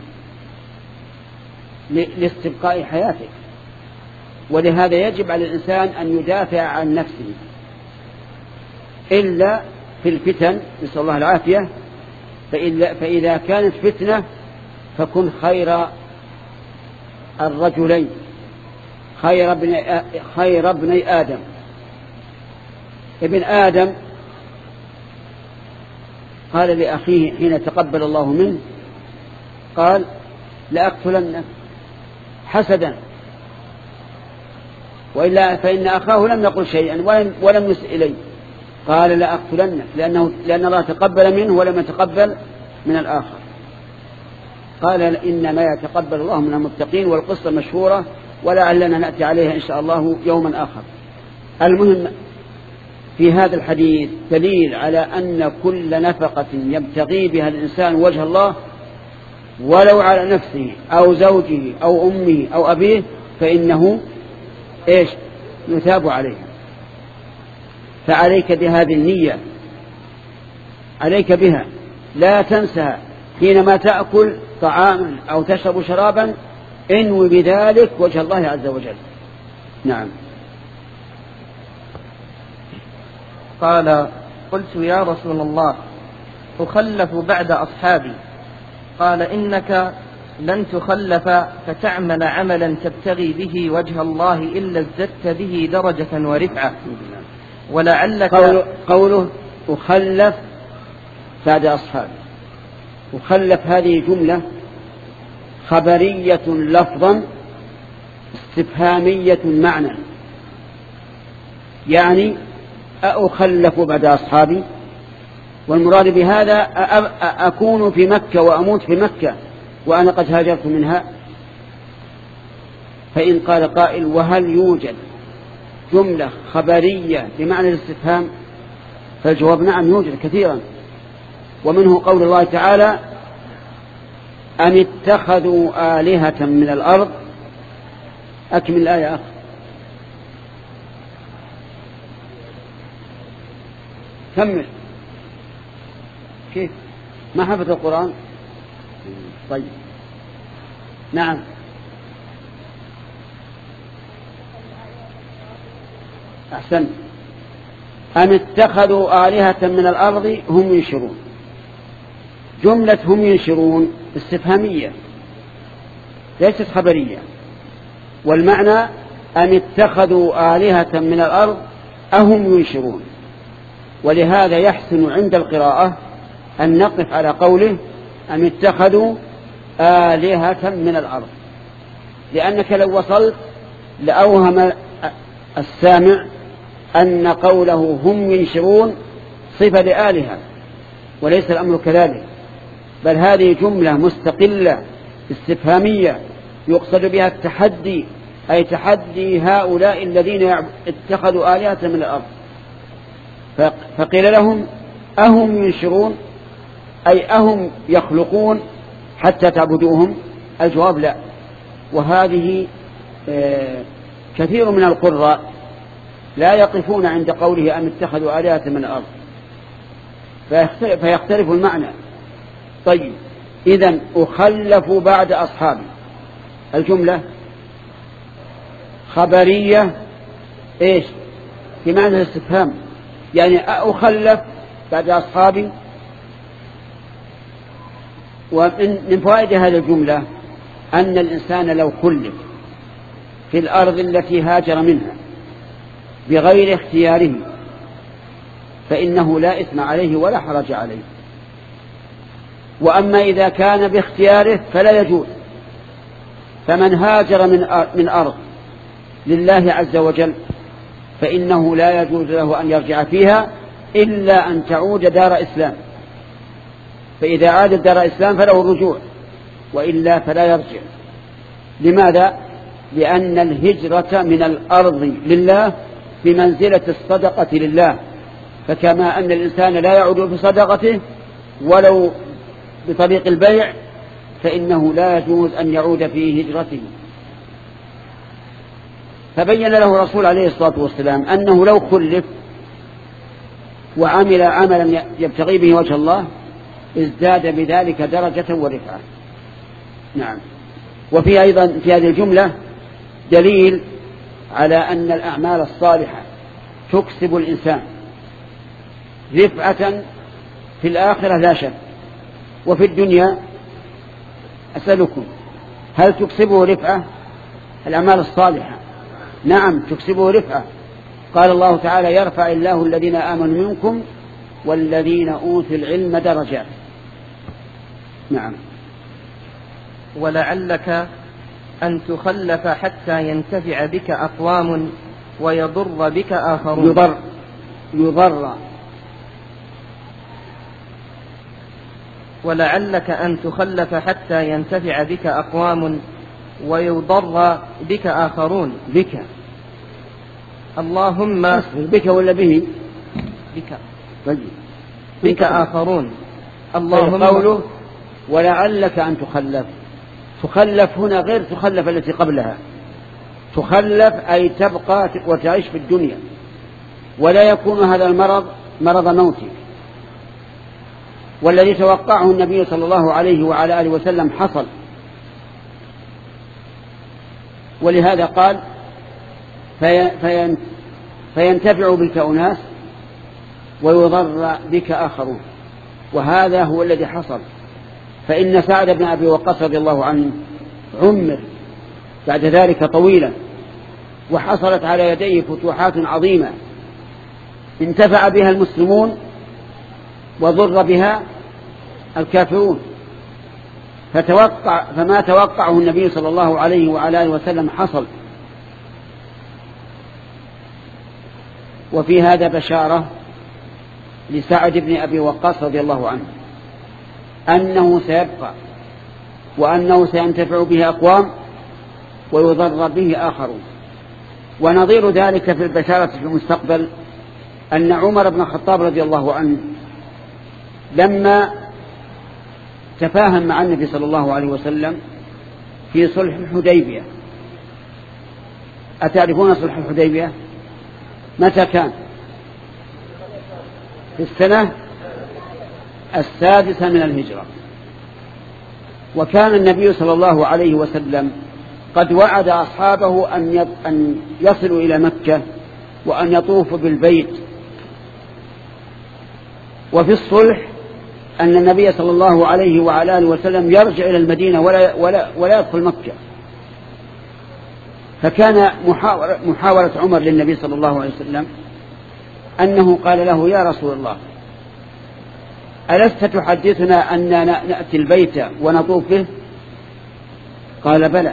لاستبقاء حياتك. ولهذا يجب على الإنسان أن يدافع عن نفسه، إلا في الفتن نسأل الله العافية، فإذا كانت فتنة فكن خير الرجلين، خير ابن خير ابني آدم. ابن آدم قال لأخيه حين تقبل الله منه قال لأقتلنك حسدا، وإلا فإن أخاه لم يقل شيئا ولم, ولم يسئ إليه، قال لأقتلنك لأنه لأن الله تقبل منه ولم يتقبل من الآخر. قال إنما يتقبل الله من المتقين، والقصة مشهورة ولعلنا نأتي عليها إن شاء الله يوما آخر. المهم في هذا الحديث دليل على أن كل نفقة يبتغي بها الإنسان وجه الله ولو على نفسه أو زوجه أو أمه أو أبيه فإنه إيش يثاب عليها. فعليك بهذه النية، عليك بها، لا تنسها حينما تأكل طعاما أو تشرب شرابا، انوي بذلك وجه الله عز وجل. نعم. قال قلت يا رسول الله أخلف بعد أصحابي؟ قال إنك لن تخلف فتعمل عملا تبتغي به وجه الله إلا ازددت به درجة ورفعة، ولعلك قوله, قوله أخلف بعد أصحابي، أخلف هذه جملة خبرية لفظا استفهامية معنى، يعني أخلف بعد أصحابي، والمراد بهذا أكون في مكة وأموت في مكة وأنا قد هاجرت منها. فإن قال قائل وهل يوجد جملة خبرية بمعنى الاستفهام؟ فالجواب نعم يوجد كثيرا، ومنه قول الله تعالى أم اتخذوا آلهة من الأرض. أكمل الآية أخي. كمل. كيف ما حفظ القرآن؟ طيب نعم. أحسن. أم اتخذوا آلهة من الأرض هم ينشرون. جملة هم ينشرون استفهامية ليست خبرية، والمعنى أم اتخذوا آلهة من الأرض أهم ينشرون. ولهذا يحسن عند القراءة أن نقف على قوله أم اتخذوا آلهة من الأرض، لأنك لو وصلت لأوهم السامع أن قوله هم ينشرون صفة لآلهة، وليس الأمر كذلك، بل هذه جملة مستقلة استفهامية يقصد بها التحدي، أي تحدي هؤلاء الذين اتخذوا آلهة من الأرض. فقيل لهم أهم ينشرون أي أهم يخلقون حتى تعبدوهم؟ الجواب لا. وهذه كثير من القراء لا يقفون عند قوله أم اتخذوا آلهة من الأرض، فيختلف المعنى. طيب إذن أخلفوا بعد أصحابي، الجملة خبرية إيش في معنى الاستفهام، يعني أخلف بعد أصحابي. ومن فوائد هذه الجملة أن الإنسان لو خلف في الأرض التي هاجر منها بغير اختياره فإنه لا إثم عليه ولا حرج عليه. وأما إذا كان باختياره فلا يجوز. فمن هاجر من من أرض لله عز وجل فإنه لا يجوز له أن يرجع فيها إلا أن تعود دار إسلام، فإذا عادت دار إسلام فله الرجوع، وإلا فلا يرجع. لماذا؟ لأن الهجرة من الأرض لله بمنزلة الصدقة لله، فكما أن الإنسان لا يعود في صدقته ولو بطريق البيع فإنه لا يجوز أن يعود في هجرته. فبين له الرسول عليه الصلاة والسلام أنه لو خلف وعمل عملا يبتغي به وجه الله ازداد بذلك درجة ورفعة. نعم. وفي أيضا في هذه الجملة دليل على أن الأعمال الصالحة تكسب الإنسان رفعة في الآخرة لا شك، وفي الدنيا. أسألكم هل تكسبه رفعة الأعمال الصالحة؟ نعم تكسبه رفعة. قال الله تعالى يرفع الله الذين آمنوا منكم والذين أوتوا العلم درجات. نعم. ولعلك أن تخلف حتى ينتفع بك أقوام ويضر بك آخرون. يضر يضر ولعلك أن تخلف حتى ينتفع بك أقوام ويضر بك آخرون. بك اللهم بك ولا به؟ بك بك, بك آخرون. اللهم قوله ولعلك أن تخلف. تخلف هنا غير تخلف التي قبلها. تخلف أي تبقى وتعيش في الدنيا، ولا يكون هذا المرض مرض موتي. والذي توقعه النبي صلى الله عليه وعلى آله وسلم حصل، ولهذا قال في في فينتفع بك أناس ويضر بك آخرون، وهذا هو الذي حصل. فإن سعد بن أبي وقاص رضي الله عنه عمر بعد ذلك طويلا، وحصلت على يديه فتوحات عظيمة انتفع بها المسلمون وضر بها الكافرون. فتوقع فما توقعه النبي صلى الله عليه وعلى آله وسلم حصل. وفي هذا بشارة لسعد بن أبي وقاص رضي الله عنه أنه سيبقى، وأنه سينتفع به أقوام ويضر به آخرون. ونظير ذلك في البشارة في المستقبل أن عمر بن الخطاب رضي الله عنه لما تفاهم مع النبي صلى الله عليه وسلم في صلح الحديبية. أتعرفون صلح الحديبية؟ متى كان؟ في السنة السادسة من الهجرة. وكان النبي صلى الله عليه وسلم قد وعد أصحابه أن يصلوا إلى مكة وأن يطوفوا بالبيت. وفي الصلح أن النبي صلى الله عليه وعلى آله وسلم يرجع إلى المدينة ولا, ولا, ولا يدخل مكة. فكان محاولة عمر للنبي صلى الله عليه وسلم أنه قال له يا رسول الله ألست تحدثنا أننا نأتي البيت ونطوف به؟ قال بلى،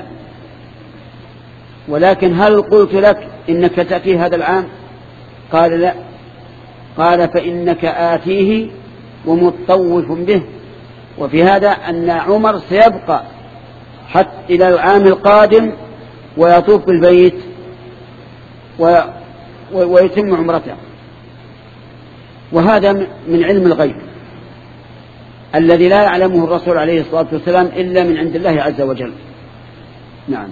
ولكن هل قلت لك إنك تأتي هذا العام؟ قال لا. قال فإنك آتيه ومطوف به. وفي هذا أن عمر سيبقى حتى إلى العام القادم ويطوف بالبيت ويتم عمرته. وهذا من علم الغيب الذي لا يعلمه الرسول عليه الصلاة والسلام إلا من عند الله عز وجل. نعم.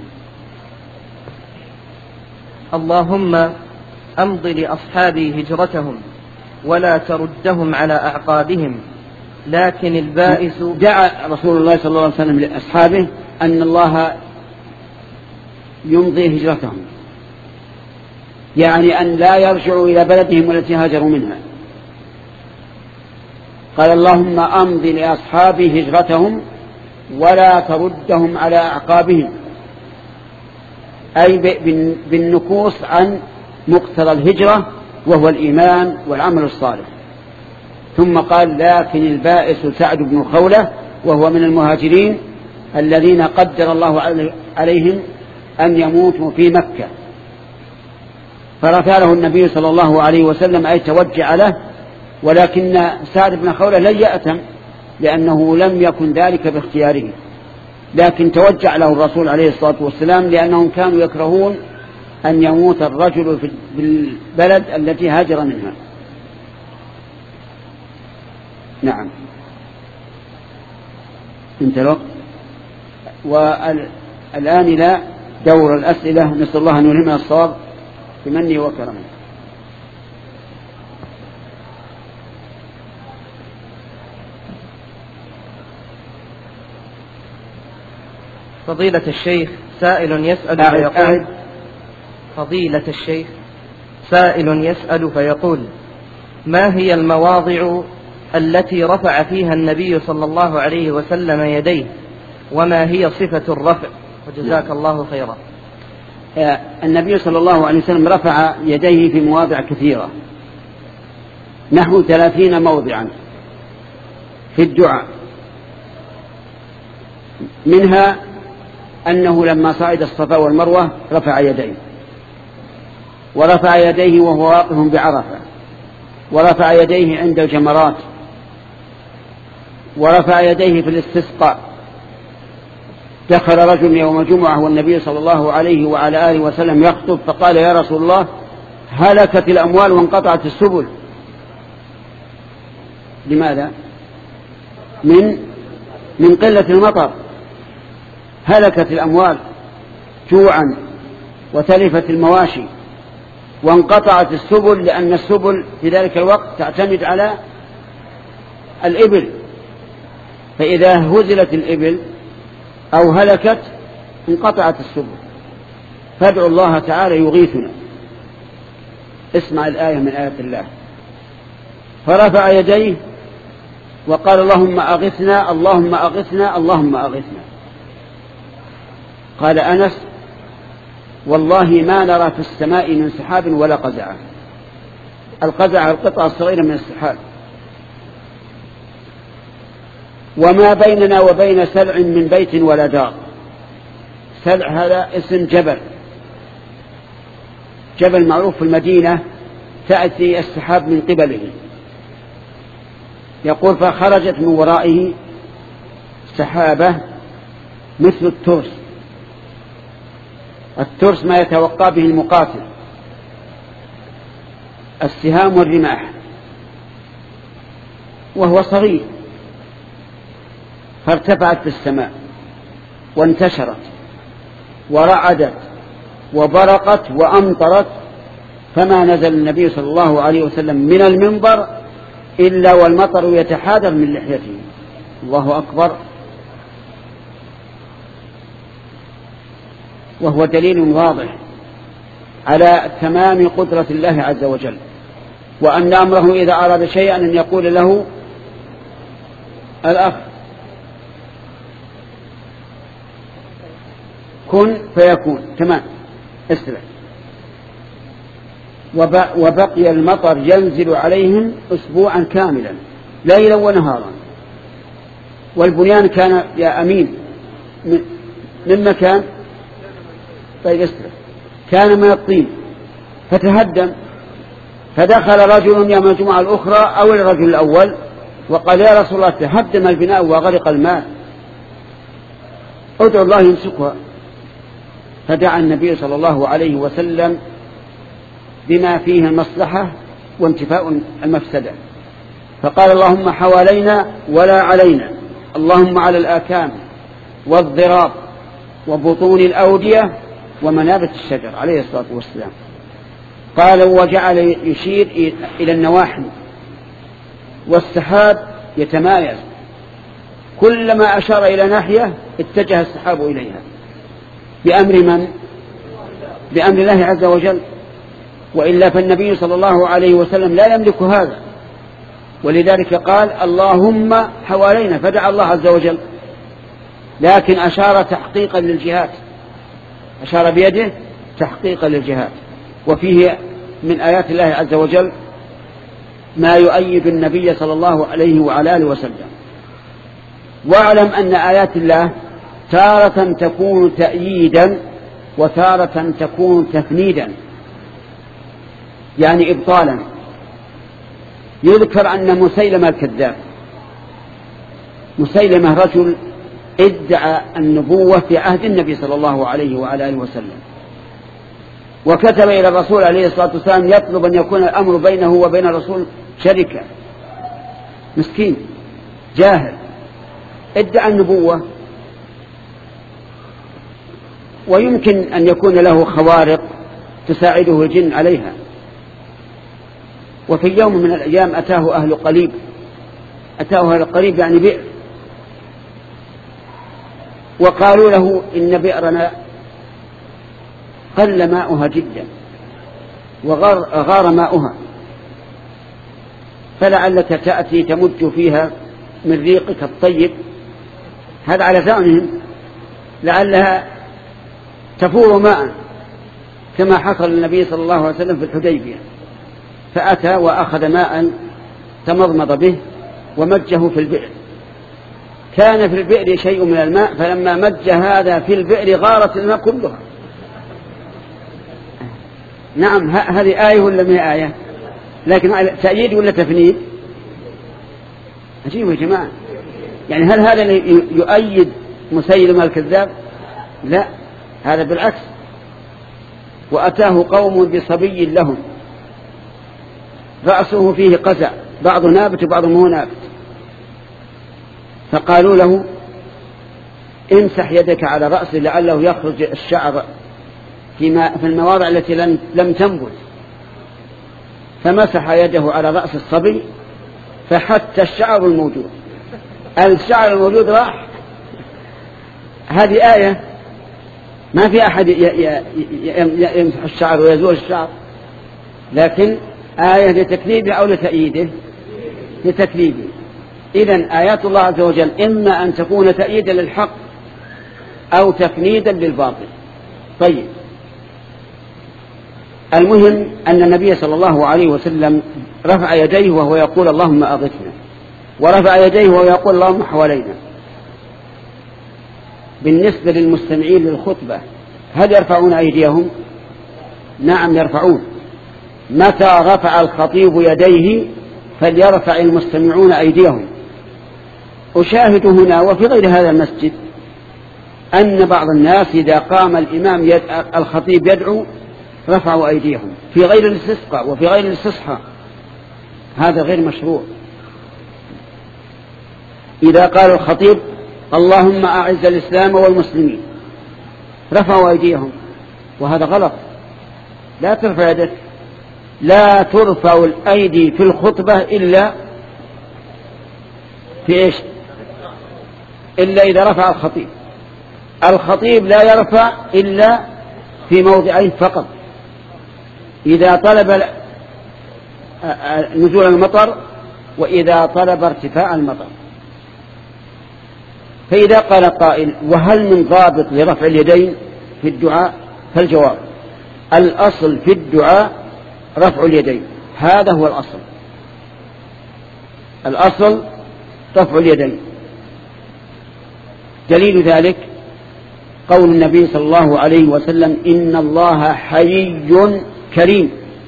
اللهم أمض لأصحابي هجرتهم ولا تردهم على أعقابهم، لكن البائس. دعا رسول الله صلى الله عليه وسلم لأصحابه أن الله يمضي هجرتهم، يعني أن لا يرجعوا إلى بلدهم التي هاجروا منها. قال اللهم أمضي لأصحابي هجرتهم ولا تردهم على أعقابهم، أي بالنكوص عن مقتضى الهجرة وهو الإيمان والعمل الصالح. ثم قال لكن البائس سعد بن خولة وهو من المهاجرين الذين قدر الله عليهم أن يموتوا في مكة، فرثى له النبي صلى الله عليه وسلم أي توجع له. ولكن سعد بن خولة لن يأتم لأنه لم يكن ذلك باختياره، لكن توجع له الرسول عليه الصلاة والسلام لأنهم كانوا يكرهون أن يموت الرجل في البلد التي هاجر منها. نعم. انت الوقت. والآن إلى دور الأسئلة، نسأل الله أن يلهمنا الصواب بمنه وكرمه. فضيلة الشيخ سائل يسأل فيقول فضيلة الشيخ سائل يسأل فيقول ما هي المواضع التي رفع فيها النبي صلى الله عليه وسلم يديه، وما هي صفة الرفع؟ وجزاك الله خيرا. النبي صلى الله عليه وسلم رفع يديه في مواضع كثيرة، نحو ثلاثين موضعا في الدعاء. منها أنه لما صعد الصفا والمروة رفع يديه، ورفع يديه وهو واقف بعرفة، ورفع يديه عند الجمرات، ورفع يديه في الاستسقاء. دخل رجل يوم جمعة والنبي صلى الله عليه وعلى آله وسلم يخطب فقال: يا رسول الله، هلكت الأموال وانقطعت السبل. لماذا؟ من من قلة المطر. هلكت الأموال جوعا وتلفت المواشي وانقطعت السبل، لأن السبل في ذلك الوقت تعتمد على الإبل، فإذا هزلت الإبل أو هلكت انقطعت السبل. فادعوا الله تعالى يغيثنا. اسمع الآية من آيات الله: فرفع يديه وقال: اللهم أغثنا اللهم أغثنا اللهم أغثنا. قال أنس: والله ما نرى في السماء من سحاب ولا قزعة. القزعة القطعة الصغيرة من السحاب. وما بيننا وبين سلع من بيت ولا دار. سلع هذا اسم جبل، جبل معروف في المدينة، تأتي السحاب من قبله. يقول: فخرجت من ورائه سحابة مثل الترس. الترس ما يتوقع به المقاتل، السهام والرماح، وهو صغير. فارتفعت في السماء وانتشرت ورعدت وبرقت وأمطرت، فما نزل النبي صلى الله عليه وسلم من المنبر إلا والمطر يتحادر من لحيته. الله أكبر. وهو دليل واضح على تمام قدرة الله عز وجل، وأن أمره إذا أراد شيئا أن يقول له الأخ كن فيكون. تمام، اسرع. وبقي المطر ينزل عليهم أسبوعا كاملا ليلا ونهارا. والبنيان كان يا أمين من مكان، طيب اسرع، كان من الطين فتهدم. فدخل رجل يوم الجمعة الأخرى أو الرجل الأول وقال: يا رسول الله، تهدم البناء وغرق الماء، ادعو الله يمسكها. فدعا النبي صلى الله عليه وسلم بما فيه المصلحة وانتفاء المفسدة، فقال: اللهم حوالينا ولا علينا، اللهم على الآكام والضراب وبطون الأودية ومنابت الشجر، عليه الصلاة والسلام. قال: وجعل يشير إلى النواحي، والسحاب يتمايز، كلما أشار إلى ناحية اتجه السحاب إليها بأمر من؟ بأمر الله عز وجل. وإلا فالنبي صلى الله عليه وسلم لا يملك هذا، ولذلك قال: اللهم حوالينا، فدعا الله عز وجل، لكن أشار تحقيقا للجهات، أشار بيده تحقيقا للجهات. وفيه من آيات الله عز وجل ما يؤيد النبي صلى الله عليه وعلى آله وسلم. واعلم أن آيات الله تارة تكون تأييدا وتارة تكون تفنيدا، يعني إبطالا. يذكر أن مسيلمة الكذاب، مسيلمة رجل ادعى النبوة في عهد النبي صلى الله عليه وعلى آله وسلم، وكتب إلى الرسول عليه الصلاة والسلام يطلب أن يكون الأمر بينه وبين الرسول شركة. مسكين جاهل ادعى النبوة، ويمكن أن يكون له خوارق تساعده الجن عليها. وفي يوم من الأيام أتاه أهل قليب، أتاه أهل قليب يعني بئر، وقالوا له إن بئرنا قل ماؤها جدا وغار ماؤها، فلعلك تأتي تمج فيها من ريقك الطيب، هذا على زعمهم، لعلها تفور ماء كما حصل للنبي صلى الله عليه وسلم في الحديبية. فأتى وأخذ ماء تمضمض به ومجه في البئر، كان في البئر شيء من الماء فلما مج هذا في البئر غارت الماء كلها. نعم هذه آية ولا ما آية؟ لكن تأييد ولا تفنيد؟ عجيب يا جماعة. يعني هل هذا يؤيد مسيلمة الكذاب؟ لا، هذا بالعكس. وأتاه قوم بصبي لهم رأسه فيه قزع بعض نابت وبعض مو نابت، فقالوا له امسح يدك على رأسه لعله يخرج الشعر في المواضع التي لم تنبت، فمسح يده على رأس الصبي فحتى الشعر الموجود، الشعر الموجود راح. هذه آية ما في أحد يمسح الشعر ويزول الشعر، لكن آية لتكذيبه أو لتأييده؟ لتكذيبه. إذن آيات الله عز وجل إما أن تكون تأييدا للحق أو تفنيدا للباطل. طيب، المهم أن النبي صلى الله عليه وسلم رفع يديه وهو يقول اللهم أغثنا، ورفع يديه وهو يقول اللهم حوالينا. بالنسبة للمستمعين للخطبة هل يرفعون أيديهم؟ نعم يرفعون. متى رفع الخطيب يديه فليرفع المستمعون أيديهم. أشاهد هنا وفي غير هذا المسجد أن بعض الناس إذا قام الإمام يد... الخطيب يدعو رفعوا أيديهم في غير الاستسقاء وفي غير الاستصحاء، هذا غير مشروع. إذا قال الخطيب اللهم أعز الإسلام والمسلمين رفعوا أيديهم، وهذا غلط. لا ترفع يدك، لا ترفع الأيدي في الخطبة إلا في إيش؟ إلا إذا رفع الخطيب. الخطيب لا يرفع إلا في موضعين فقط: إذا طلب نزول المطر وإذا طلب ارتفاع المطر. فإذا قال قائل وهل من ضابط لرفع اليدين في الدعاء؟ فالجواب الأصل في الدعاء رفع اليدين، هذا هو الأصل. الأصل رفع اليدين. دليل ذلك قول النبي صلى الله عليه وسلم إن الله حيي كريم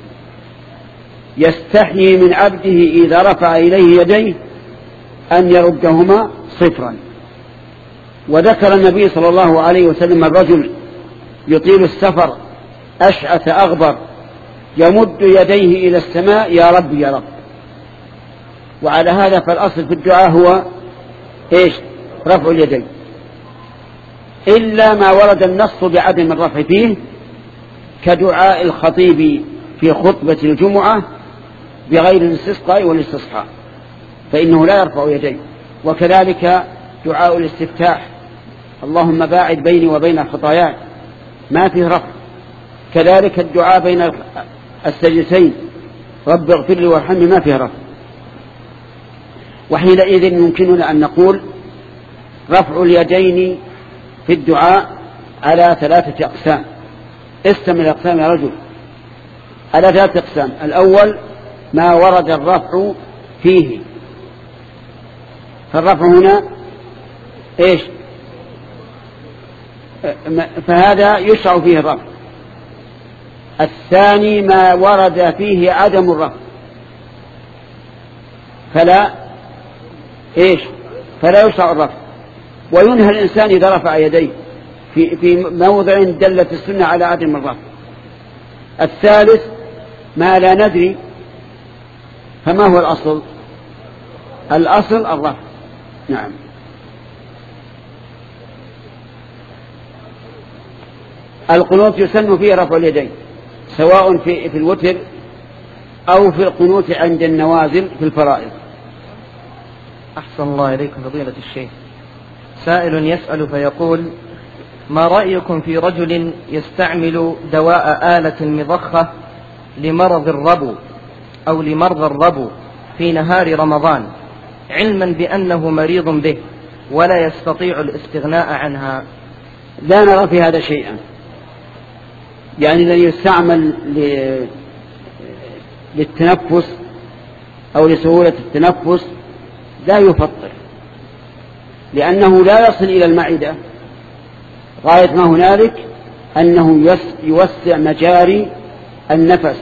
يستحيي من عبده إذا رفع إليه يديه أن يردهما صفرا. وذكر النبي صلى الله عليه وسلم الرجل يطيل السفر أشعث أغبر يمد يديه إلى السماء يا رب يا رب. وعلى هذا فالأصل في الدعاء هو إيش؟ رفع اليدين، إلا ما ورد النص بعدم الرفع فيه كدعاء الخطيب في خطبة الجمعة بغير الاستسقاء والاستصحاء فإنه لا يرفع يديه. وكذلك دعاء الاستفتاح اللهم باعد بيني وبين خطاياي ما فيه رفع. كذلك الدعاء بين السجدتين رب اغفر لي وارحمني ما فيه رفع. وحينئذ يمكننا أن نقول رفع اليدين في الدعاء على ثلاثة أقسام. استمع الأقسام يا رجل، على ثلاثة أقسام. الأول ما ورد الرفع فيه، فالرفع هنا إيش؟ فهذا يشرع فيه الرفع. الثاني ما ورد فيه عدم الرفع فلا إيش؟ فلا يشرع الرفع، وينهى الإنسان إذا رفع يديه في, في موضع دلت السنة على عدم الرفع. الثالث ما لا ندري، فما هو الأصل؟ الأصل الرفع. نعم. القنوت يسن فيه رفع اليدين سواء في, في الوتر أو في القنوت عند النوازل في الفرائض. أحسن الله إليكم فضيلة الشيخ. سائل يسأل فيقول ما رأيكم في رجل يستعمل دواء آلة المضخة لمرض الربو أو لمرضى الربو في نهار رمضان علما بأنه مريض به ولا يستطيع الاستغناء عنها؟ لا نرى في هذا شيئا. يعني الذي يستعمل للتنفس أو لسهولة التنفس لا يفطر، لأنه لا يصل إلى المعدة، غاية ما هنالك أنه يوسع مجاري النفس،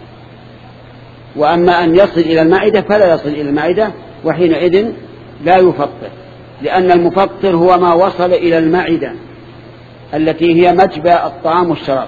وأما أن يصل إلى المعدة فلا يصل إلى المعدة، وحينئذ لا يفطر، لأن المفطر هو ما وصل إلى المعدة التي هي مجبى الطعام والشراب.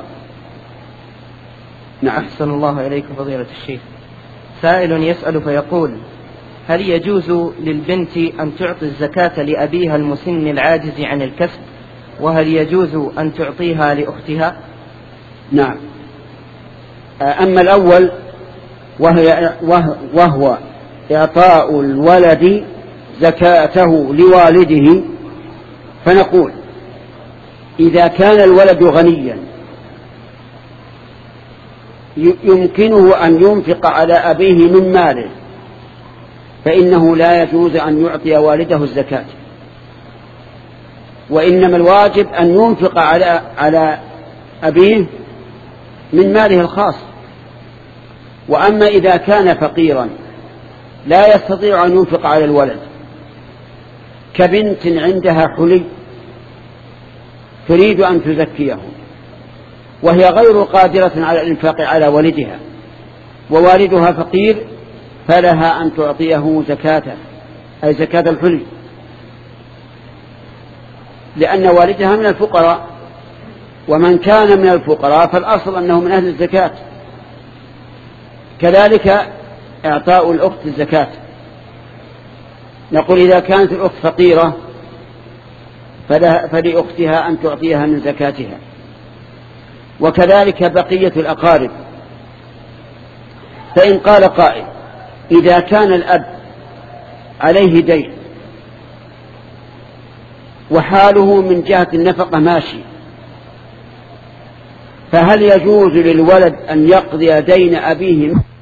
نعم. أحسن الله إليك فضيلة الشيخ. سائل يسأل فيقول: هل يجوز للبنت أن تعطي الزكاة لأبيها المسن العاجز عن الكسب، وهل يجوز أن تعطيها لأختها؟ نعم. أما الأول وهي وهو إعطاء الولد زكاته لوالده، فنقول إذا كان الولد غنيا يمكنه أن ينفق على أبيه من ماله، فإنه لا يجوز أن يعطي والده الزكاة، وإنما الواجب أن ينفق على على أبيه من ماله الخاص. وأما إذا كان فقيرا لا يستطيع أن ينفق على الولد، كبنت عندها حلي تريد أن تزكيه وهي غير قادرة على الإنفاق على والدها، ووالدها فقير، فلها أن تعطيه زكاته، أي زكاة الحلي، لأن والدها من الفقراء، ومن كان من الفقراء فالأصل أنه من أهل الزكاة. كذلك إعطاء الأخت الزكاة، نقول إذا كانت الأخت فقيرة فلأختها أن تعطيها من زكاتها. وكذلك بقية الأقارب. فإن قال قائل: إذا كان الأب عليه دين وحاله من جهة النفقة ماشي، فهل يجوز للولد أن يقضي دين أبيه